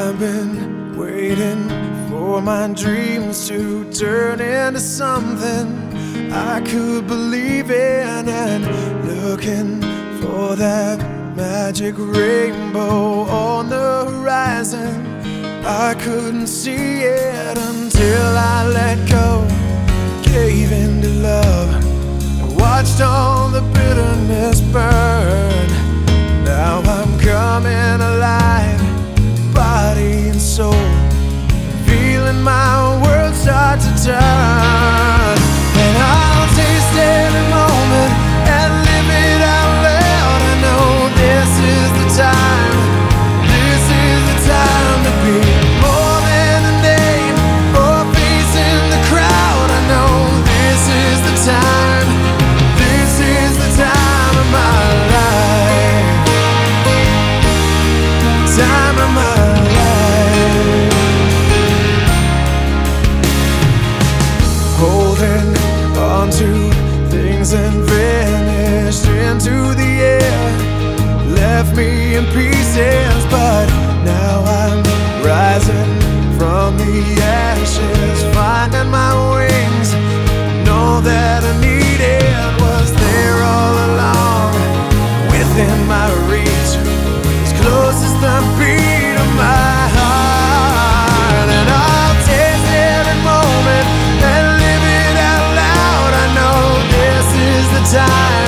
I've been waiting for my dreams to turn into something I could believe in, and looking for that magic rainbow on the horizon. I couldn't see it until I let go, gave in to love, and watched all the bitterness burn. Now I'm coming alive, body and soul, feeling my world start to turn. And I'll taste every moment and live it out loud. I know this is the time, this is the time to be more than a name or a face in the crowd. I know this is the time, this is the time of my life, time of my life. Holding on to things and vanished into the air, left me in pieces, but now I'm rising from the ashes, finding my wings. Know that I needed was there all along, within my reach, as close as the beat of my heart. And I'll taste every moment and live it out loud. I know this is the time,